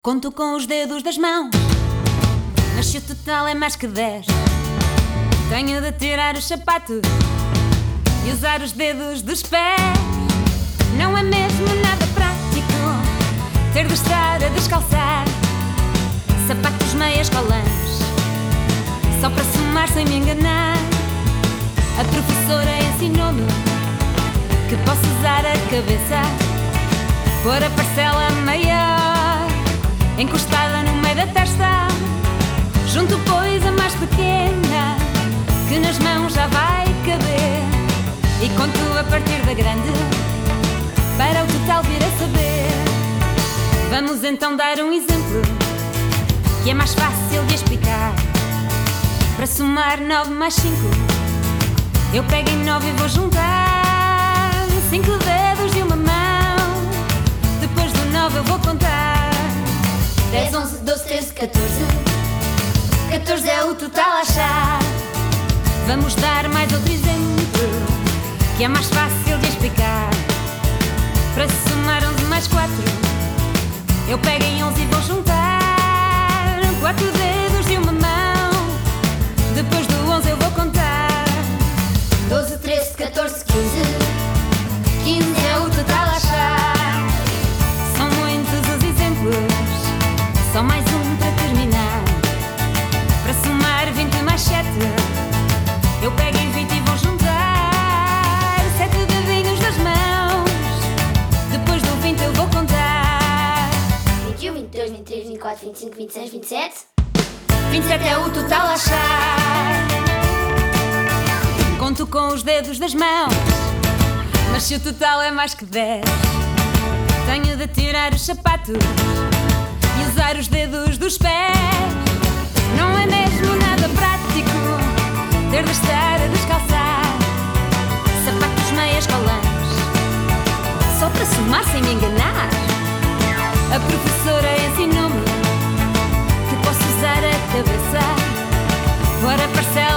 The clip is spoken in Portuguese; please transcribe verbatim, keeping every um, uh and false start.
Conto com os dedos das mãos, mas se o total é mais que dez, tenho de tirar os sapatos e usar os dedos dos pés. Não é mesmo nada prático ter de estar a descalçar sapatos, meias, colãs, só para somar sem me enganar. A professora ensinou-me que posso usar a cabeça, pôr a parcela maior encostada no meio da testa, junto pois a mais pequena, que nas mãos já vai caber, e conto a partir da grande, para o total vir a saber. Vamos então dar um exemplo, que é mais fácil de explicar. Para somar nove mais cinco, eu pego em nove e vou juntar cinco dedos de uma mão. Depois do nove eu vou contar dez, onze, doze, treze, catorze. catorze é o total a achar. Vamos dar mais outro exemplo, que é mais fácil de explicar. Para somar onze mais quatro, eu pego em onze e vou juntar quatro dedos de uma mão. Depois do onze eu vou contar doze, treze, catorze, quinze. quinze é o total a achar. São muitos os exemplos, só mais um para terminar. Para somar vinte mais sete, eu pego em vinte e vou juntar sete dedinhos das mãos. Depois do vinte eu vou contar vinte e um, vinte e dois, vinte e três, vinte e quatro, vinte e cinco, vinte e seis, vinte e sete. vinte e sete é o total a achar. Conto com os dedos das mãos, mas se o total é mais que dez, tenho de tirar os sapatos e usar os dedos dos pés. Não é mesmo nada prático ter de estar a descalçar sapatos, meias, colãs, só para somar sem me enganar. A professora ensinou-me que posso usar a cabeça, pôr a parcela